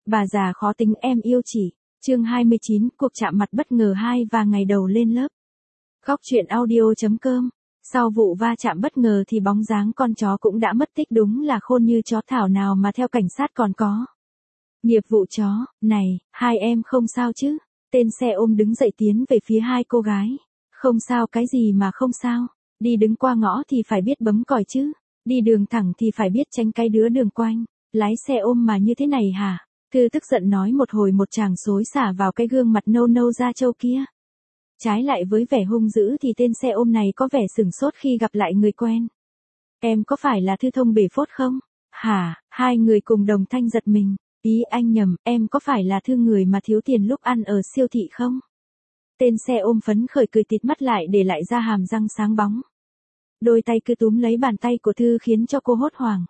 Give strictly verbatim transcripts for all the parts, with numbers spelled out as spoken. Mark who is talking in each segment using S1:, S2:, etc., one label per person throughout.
S1: Bà già khó tính em yêu chỉ. Chương hai mươi chín, cuộc chạm mặt bất ngờ hai và ngày đầu lên lớp. Góc truyện audio.com. Sau vụ va chạm bất ngờ thì bóng dáng con chó cũng đã mất tích, đúng là khôn như chó thảo nào mà theo cảnh sát còn có. Nghiệp vụ chó, này, hai em không sao chứ? Tên xe ôm đứng dậy tiến về phía hai cô gái. Không sao cái gì mà không sao? Đi đứng qua ngõ thì phải biết bấm còi chứ. Đi đường thẳng thì phải biết tránh cái đứa đường quanh. Lái xe ôm mà như thế này hả? Thư tức giận nói một hồi một tràng xối xả vào cái gương mặt nâu nâu da trâu kia. Trái lại với vẻ hung dữ thì tên xe ôm này có vẻ sửng sốt khi gặp lại người quen. Em có phải là Thư Thông bể phốt không? Hả? Hai người cùng đồng thanh giật mình. Ý anh nhầm, em có phải là Thư người mà thiếu tiền lúc ăn ở siêu thị không? Tên xe ôm phấn khởi cười tít mắt lại để lại ra hàm răng sáng bóng. Đôi tay cứ túm lấy bàn tay của Thư khiến cho cô hốt hoảng.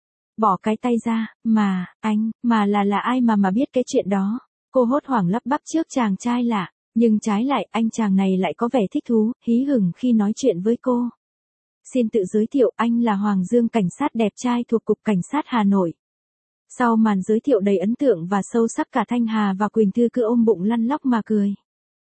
S1: Bỏ cái tay ra, mà, anh, mà là là ai mà mà biết cái chuyện đó. Cô hốt hoảng lắp bắp trước chàng trai lạ, nhưng trái lại anh chàng này lại có vẻ thích thú, hí hửng khi nói chuyện với cô. Xin tự giới thiệu, anh là Hoàng Dương, cảnh sát đẹp trai thuộc Cục Cảnh sát Hà Nội. Sau màn giới thiệu đầy ấn tượng và sâu sắc, cả Thanh Hà và Quỳnh Thư cứ ôm bụng lăn lóc mà cười.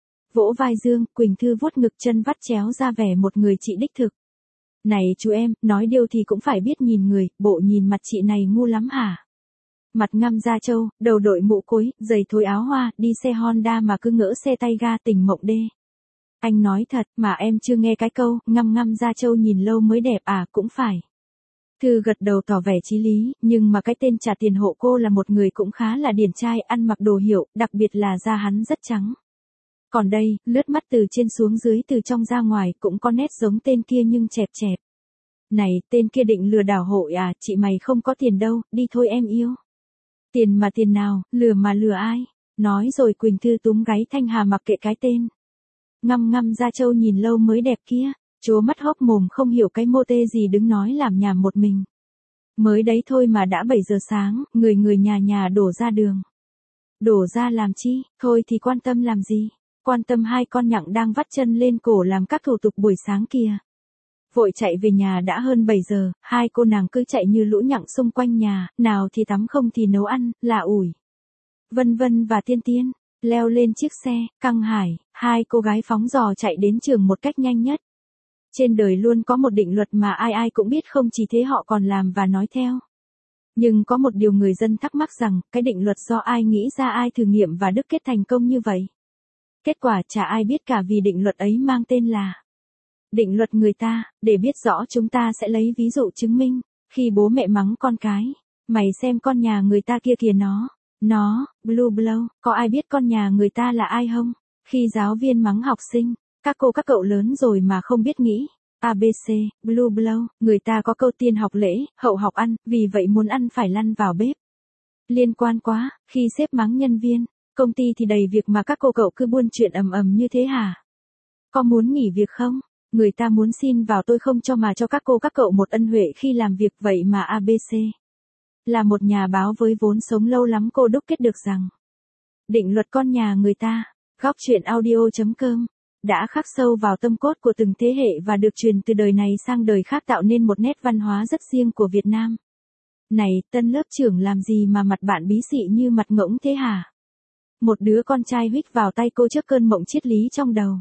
S1: Vỗ vai Dương, Quỳnh Thư vuốt ngực, chân vắt chéo ra vẻ một người chị đích thực. Này chú em, nói điều thì cũng phải biết nhìn người, bộ nhìn mặt chị này ngu lắm hả? Mặt ngăm da trâu, đầu đội mũ cối, giày thối áo hoa, đi xe Honda mà cứ ngỡ xe tay ga tỉnh mộng đê. Anh nói thật mà em chưa nghe cái câu, ngăm ngăm da trâu nhìn lâu mới đẹp à, cũng phải. Thư gật đầu tỏ vẻ chí lý, nhưng mà cái tên trả tiền hộ cô là một người cũng khá là điển trai, ăn mặc đồ hiệu, đặc biệt là da hắn rất trắng. Còn đây, lướt mắt từ trên xuống dưới từ trong ra ngoài cũng có nét giống tên kia nhưng chẹp chẹp. Này, tên kia định lừa đảo hội à, chị mày không có tiền đâu, đi thôi em yêu. Tiền mà tiền nào, lừa mà lừa ai? Nói rồi Quỳnh Thư túm gáy Thanh Hà mặc kệ cái tên. Ngăm ngăm da trâu nhìn lâu mới đẹp kia, trố mắt hốc mồm không hiểu cái mô tê gì đứng nói làm nhảm một mình. Mới đấy thôi mà đã bảy giờ sáng, người người nhà nhà đổ ra đường. Đổ ra làm chi, thôi thì quan tâm làm gì? Quan tâm hai con nhặng đang vắt chân lên cổ làm các thủ tục buổi sáng kìa. Vội chạy về nhà đã hơn bảy giờ, hai cô nàng cứ chạy như lũ nhặng xung quanh nhà, nào thì tắm không thì nấu ăn, là ủi. Vân Vân và Tiên Tiên, leo lên chiếc xe, căng hải, hai cô gái phóng dò chạy đến trường một cách nhanh nhất. Trên đời luôn có một định luật mà ai ai cũng biết, không chỉ thế họ còn làm và nói theo. Nhưng có một điều người dân thắc mắc rằng, cái định luật do ai nghĩ ra ai thử nghiệm và đúc kết thành công như vậy? Kết quả chả ai biết cả, vì định luật ấy mang tên là định luật người ta. Để biết rõ chúng ta sẽ lấy ví dụ chứng minh. Khi bố mẹ mắng con cái, mày xem con nhà người ta kia kìa, nó, nó, blue blow, có ai biết con nhà người ta là ai không? Khi giáo viên mắng học sinh, các cô các cậu lớn rồi mà không biết nghĩ. a bê xê, blue blow, người ta có câu tiên học lễ, hậu học ăn, vì vậy muốn ăn phải lăn vào bếp. Liên quan quá, khi sếp mắng nhân viên, công ty thì đầy việc mà các cô cậu cứ buôn chuyện ầm ầm như thế hả? Có muốn nghỉ việc không? Người ta muốn xin vào tôi không cho mà cho các cô các cậu một ân huệ khi làm việc, vậy mà a bê xê. Là một nhà báo với vốn sống lâu lắm, cô đúc kết được rằng định luật con nhà người ta, góc truyện audio.com, đã khắc sâu vào tâm cốt của từng thế hệ và được truyền từ đời này sang đời khác, tạo nên một nét văn hóa rất riêng của Việt Nam. Này, tân lớp trưởng làm gì mà mặt bạn bí xị như mặt ngỗng thế hả? Một đứa con trai huých vào tay cô trước cơn mộng triết lý trong đầu.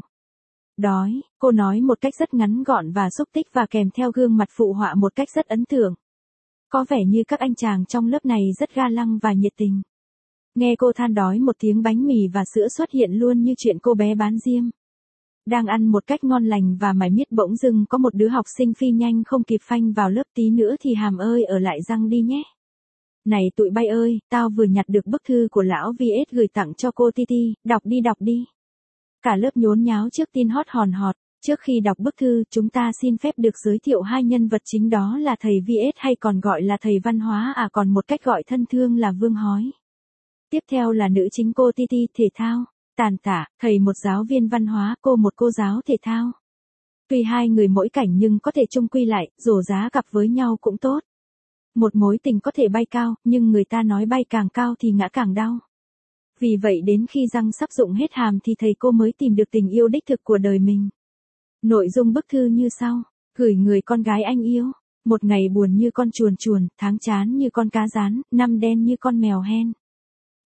S1: Đói, cô nói một cách rất ngắn gọn và xúc tích, và kèm theo gương mặt phụ họa một cách rất ấn tượng. Có vẻ như các anh chàng trong lớp này rất ga lăng và nhiệt tình. Nghe cô than đói, một tiếng bánh mì và sữa xuất hiện luôn như chuyện cô bé bán diêm. Đang ăn một cách ngon lành và mải miết, bỗng dưng có một đứa học sinh phi nhanh không kịp phanh vào lớp, tí nữa thì hàm ơi ở lại răng đi nhé. Này tụi bay ơi, tao vừa nhặt được bức thư của lão vê ét gửi tặng cho cô Titi, đọc đi đọc đi. Cả lớp nhốn nháo trước tin hot hòn hot. Trước khi đọc bức thư, chúng ta xin phép được giới thiệu hai nhân vật chính, đó là thầy vê ét hay còn gọi là thầy văn hóa, à còn một cách gọi thân thương là Vương Hói. Tiếp theo là nữ chính cô Titi, thể thao, tàn tả, thầy một giáo viên văn hóa, cô một cô giáo thể thao. Tuy hai người mỗi cảnh nhưng có thể chung quy lại, rổ giá gặp với nhau cũng tốt. Một mối tình có thể bay cao, nhưng người ta nói bay càng cao thì ngã càng đau. Vì vậy đến khi răng sắp rụng hết hàm thì thầy cô mới tìm được tình yêu đích thực của đời mình. Nội dung bức thư như sau: gửi người con gái anh yêu. Một ngày buồn như con chuồn chuồn, tháng chán như con cá rán, năm đen như con mèo hen.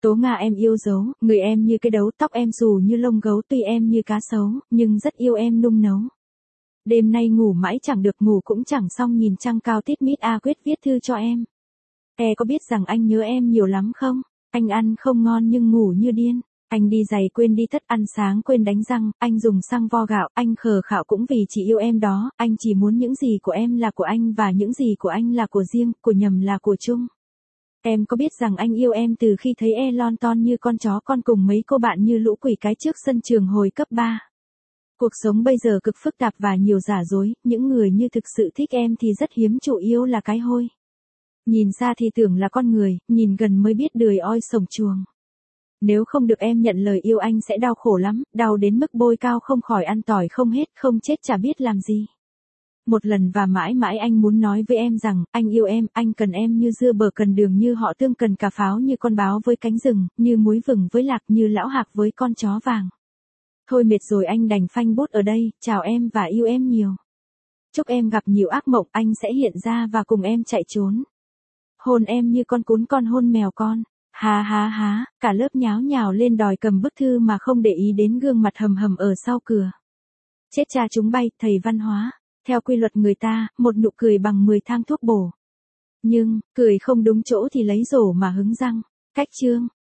S1: Tố Nga em yêu dấu, người em như cái đấu, tóc em xù như lông gấu, tuy em như cá sấu, nhưng rất yêu em nung nấu. Đêm nay ngủ mãi chẳng được ngủ cũng chẳng xong nhìn trăng cao tít mít a quyết viết thư cho em. E có biết rằng anh nhớ em nhiều lắm không? Anh ăn không ngon nhưng ngủ như điên. Anh đi giày quên đi tất, ăn sáng quên đánh răng, anh dùng xăng vo gạo, anh khờ khạo cũng vì chỉ yêu em đó, anh chỉ muốn những gì của em là của anh và những gì của anh là của riêng, của nhầm là của chung. Em có biết rằng anh yêu em từ khi thấy e lon ton như con chó con cùng mấy cô bạn như lũ quỷ cái trước sân trường hồi cấp ba. Cuộc sống bây giờ cực phức tạp và nhiều giả dối, những người như thực sự thích em thì rất hiếm, chủ yếu là cái hôi. Nhìn xa thì tưởng là con người, nhìn gần mới biết đời oi sổng chuồng. Nếu không được em nhận lời yêu anh sẽ đau khổ lắm, đau đến mức bôi cao không khỏi ăn tỏi không hết, không chết chả biết làm gì. Một lần và mãi mãi anh muốn nói với em rằng, anh yêu em, anh cần em như dưa bờ cần đường, như họ Tương cần cà pháo, như con báo với cánh rừng, như muối vừng với lạc, như lão hạc với con chó vàng. Thôi mệt rồi anh đành phanh bút ở đây, chào em và yêu em nhiều. Chúc em gặp nhiều ác mộng, anh sẽ hiện ra và cùng em chạy trốn. Hôn em như con cún con hôn mèo con. Ha ha ha, cả lớp nháo nhào lên đòi cầm bức thư mà không để ý đến gương mặt hầm hầm ở sau cửa. Chết cha chúng bay, thầy văn hóa. Theo quy luật người ta, một nụ cười bằng mười thang thuốc bổ. Nhưng, cười không đúng chỗ thì lấy rổ mà hứng răng. Cách chương.